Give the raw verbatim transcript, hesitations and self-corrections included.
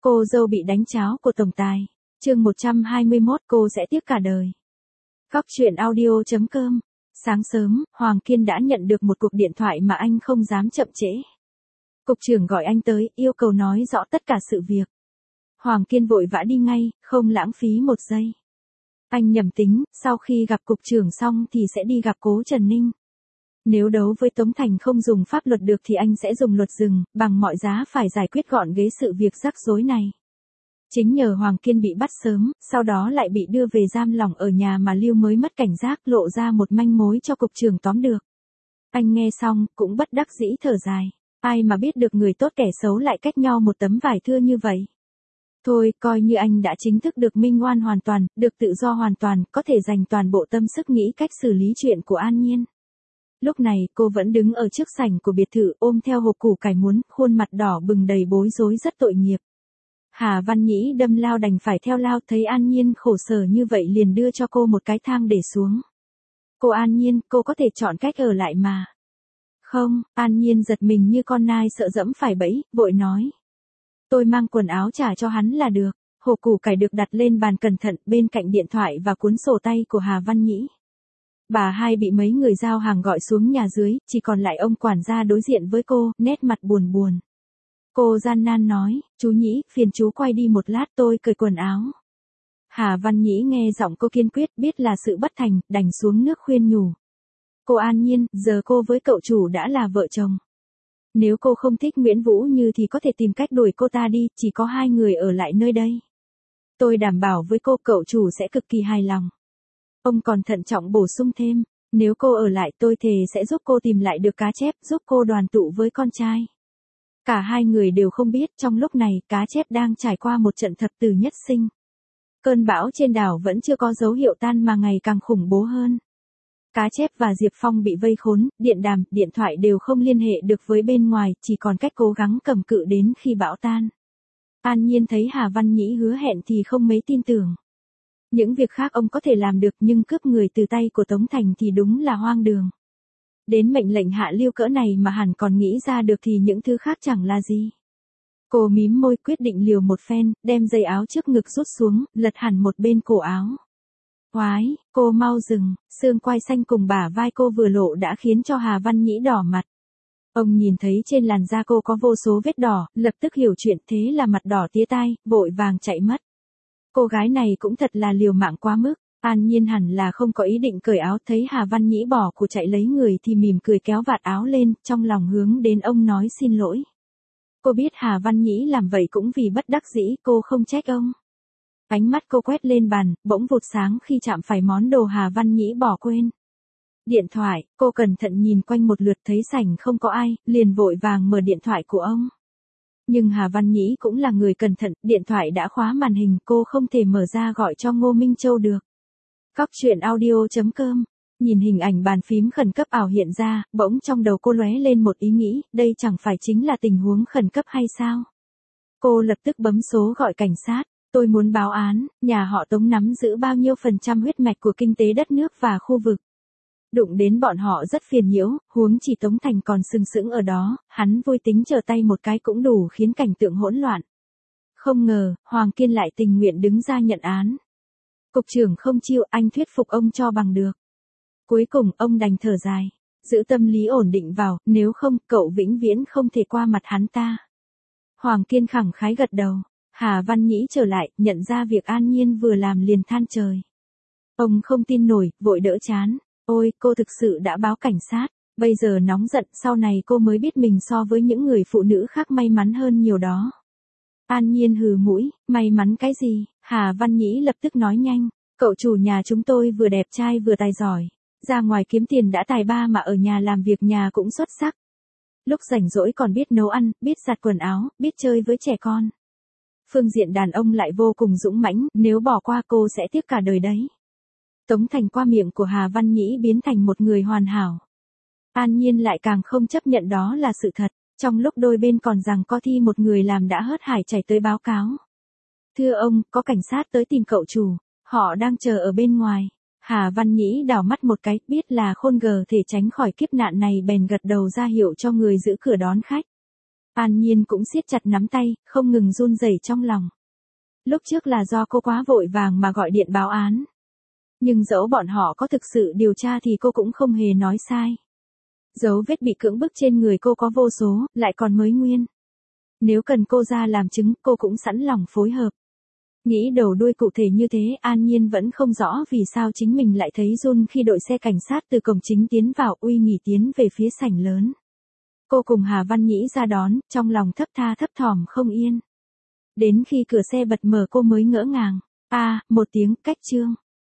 Cô dâu bị đánh cháo của tổng tài. Chương một trăm hai mươi mốt, cô sẽ tiếc cả đời. Góc truyện audio chấm com. Sáng sớm, Hoàng Kiên đã nhận được một cuộc điện thoại mà anh không dám chậm trễ. Cục trưởng gọi anh tới, yêu cầu nói rõ tất cả sự việc. Hoàng Kiên vội vã đi ngay, không lãng phí một giây. Anh nhầm tính, sau khi gặp cục trưởng xong thì sẽ đi gặp Cố Trần Ninh. Nếu đấu với Tống Thành không dùng pháp luật được thì anh sẽ dùng luật rừng, bằng mọi giá phải giải quyết gọn ghế sự việc rắc rối này. Chính nhờ Hoàng Kiên bị bắt sớm, sau đó lại bị đưa về giam lỏng ở nhà mà Lưu mới mất cảnh giác, lộ ra một manh mối cho cục trưởng tóm được. Anh nghe xong, cũng bất đắc dĩ thở dài. Ai mà biết được người tốt kẻ xấu lại cách nhau một tấm vải thưa như vậy. Thôi, coi như anh đã chính thức được minh oan hoàn toàn, được tự do hoàn toàn, có thể dành toàn bộ tâm sức nghĩ cách xử lý chuyện của An Nhiên. Lúc này, cô vẫn đứng ở trước sảnh của biệt thự, ôm theo hộp củ cải muốn, khuôn mặt đỏ bừng đầy bối rối rất tội nghiệp. Hà Văn Nhĩ đâm lao đành phải theo lao, thấy An Nhiên khổ sở như vậy liền đưa cho cô một cái thang để xuống. Cô An Nhiên, cô có thể chọn cách ở lại mà. Không, An Nhiên giật mình như con nai sợ dẫm phải bẫy, vội nói. Tôi mang quần áo trả cho hắn là được. Hộp củ cải được đặt lên bàn cẩn thận, bên cạnh điện thoại và cuốn sổ tay của Hà Văn Nhĩ. Bà hai bị mấy người giao hàng gọi xuống nhà dưới, chỉ còn lại ông quản gia đối diện với cô, nét mặt buồn buồn. Cô gian nan nói, chú Nhĩ, phiền chú quay đi một lát, tôi cởi quần áo. Hà Văn Nhĩ nghe giọng cô kiên quyết, biết là sự bất thành, đành xuống nước khuyên nhủ. Cô An Nhiên, giờ cô với cậu chủ đã là vợ chồng. Nếu cô không thích Nguyễn Vũ Như thì có thể tìm cách đuổi cô ta đi, chỉ có hai người ở lại nơi đây. Tôi đảm bảo với cô cậu chủ sẽ cực kỳ hài lòng. Ông còn thận trọng bổ sung thêm, nếu cô ở lại tôi thề sẽ giúp cô tìm lại được cá chép, giúp cô đoàn tụ với con trai. Cả hai người đều không biết trong lúc này cá chép đang trải qua một trận thập tử nhất sinh. Cơn bão trên đảo vẫn chưa có dấu hiệu tan mà ngày càng khủng bố hơn. Cá chép và Diệp Phong bị vây khốn, điện đàm, điện thoại đều không liên hệ được với bên ngoài, chỉ còn cách cố gắng cầm cự đến khi bão tan. An Nhiên thấy Hà Văn Nhĩ hứa hẹn thì không mấy tin tưởng. Những việc khác ông có thể làm được nhưng cướp người từ tay của Tống Thành thì đúng là hoang đường. Đến mệnh lệnh hạ lưu cỡ này mà hẳn còn nghĩ ra được thì những thứ khác chẳng là gì. Cô mím môi quyết định liều một phen, đem dây áo trước ngực rút xuống, lật hẳn một bên cổ áo. Oái, cô mau dừng, xương quai xanh cùng bả vai cô vừa lộ đã khiến cho Hà Văn Nhĩ đỏ mặt. Ông nhìn thấy trên làn da cô có vô số vết đỏ, lập tức hiểu chuyện, thế là mặt đỏ tía tai, vội vàng chạy mất. Cô gái này cũng thật là liều mạng quá mức. An Nhiên hẳn là không có ý định cởi áo, thấy Hà Văn Nhĩ bỏ của chạy lấy người thì mỉm cười kéo vạt áo lên, trong lòng hướng đến ông nói xin lỗi. Cô biết Hà Văn Nhĩ làm vậy cũng vì bất đắc dĩ, cô không trách ông. Ánh mắt cô quét lên bàn, bỗng vụt sáng khi chạm phải món đồ Hà Văn Nhĩ bỏ quên. Điện thoại, cô cẩn thận nhìn quanh một lượt thấy sảnh không có ai, liền vội vàng mở điện thoại của ông. Nhưng Hà Văn Nhĩ cũng là người cẩn thận, điện thoại đã khóa màn hình, cô không thể mở ra gọi cho Ngô Minh Châu được. Góc truyện audio chấm com. Nhìn hình ảnh bàn phím khẩn cấp ảo hiện ra, bỗng trong đầu cô lóe lên một ý nghĩ, đây chẳng phải chính là tình huống khẩn cấp hay sao? Cô lập tức bấm số gọi cảnh sát, tôi muốn báo án, nhà họ Tống nắm giữ bao nhiêu phần trăm huyết mạch của kinh tế đất nước và khu vực. Đụng đến bọn họ rất phiền nhiễu, huống chỉ Tống Thành còn sừng sững ở đó, hắn vui tính trở tay một cái cũng đủ khiến cảnh tượng hỗn loạn. Không ngờ, Hoàng Kiên lại tình nguyện đứng ra nhận án. Cục trưởng không chịu, anh thuyết phục ông cho bằng được. Cuối cùng ông đành thở dài, giữ tâm lý ổn định vào, nếu không cậu vĩnh viễn không thể qua mặt hắn ta. Hoàng Kiên khẳng khái gật đầu. Hà Văn Nhĩ trở lại, nhận ra việc An Nhiên vừa làm liền than trời. Ông không tin nổi, vội đỡ chán. Ôi, cô thực sự đã báo cảnh sát, bây giờ nóng giận, sau này cô mới biết mình so với những người phụ nữ khác may mắn hơn nhiều đó. An Nhiên hừ mũi, may mắn cái gì? Hà Văn Nhĩ lập tức nói nhanh, cậu chủ nhà chúng tôi vừa đẹp trai vừa tài giỏi, ra ngoài kiếm tiền đã tài ba mà ở nhà làm việc nhà cũng xuất sắc. Lúc rảnh rỗi còn biết nấu ăn, biết giặt quần áo, biết chơi với trẻ con. Phương diện đàn ông lại vô cùng dũng mãnh, nếu bỏ qua cô sẽ tiếc cả đời đấy. Tống Thành qua miệng của Hà Văn Nhĩ biến thành một người hoàn hảo. An Nhiên lại càng không chấp nhận đó là sự thật, trong lúc đôi bên còn rằng có thi một người làm đã hớt hải chạy tới báo cáo. Thưa ông, có cảnh sát tới tìm cậu chủ, họ đang chờ ở bên ngoài. Hà Văn Nhĩ đảo mắt một cái, biết là khôn gờ thể tránh khỏi kiếp nạn này bèn gật đầu ra hiệu cho người giữ cửa đón khách. An Nhiên cũng siết chặt nắm tay, không ngừng run rẩy trong lòng. Lúc trước là do cô quá vội vàng mà gọi điện báo án. Nhưng dẫu bọn họ có thực sự điều tra thì cô cũng không hề nói sai. Dấu vết bị cưỡng bức trên người cô có vô số, lại còn mới nguyên. Nếu cần cô ra làm chứng, cô cũng sẵn lòng phối hợp. Nghĩ đầu đuôi cụ thể như thế, An Nhiên vẫn không rõ vì sao chính mình lại thấy run khi đội xe cảnh sát từ cổng chính tiến vào, Uy Nghỉ tiến về phía sảnh lớn. Cô cùng Hà Văn Nhĩ ra đón, trong lòng thấp tha thấp thỏm không yên. Đến khi cửa xe bật mở cô mới ngỡ ngàng. A, à, một tiếng, cách Trương.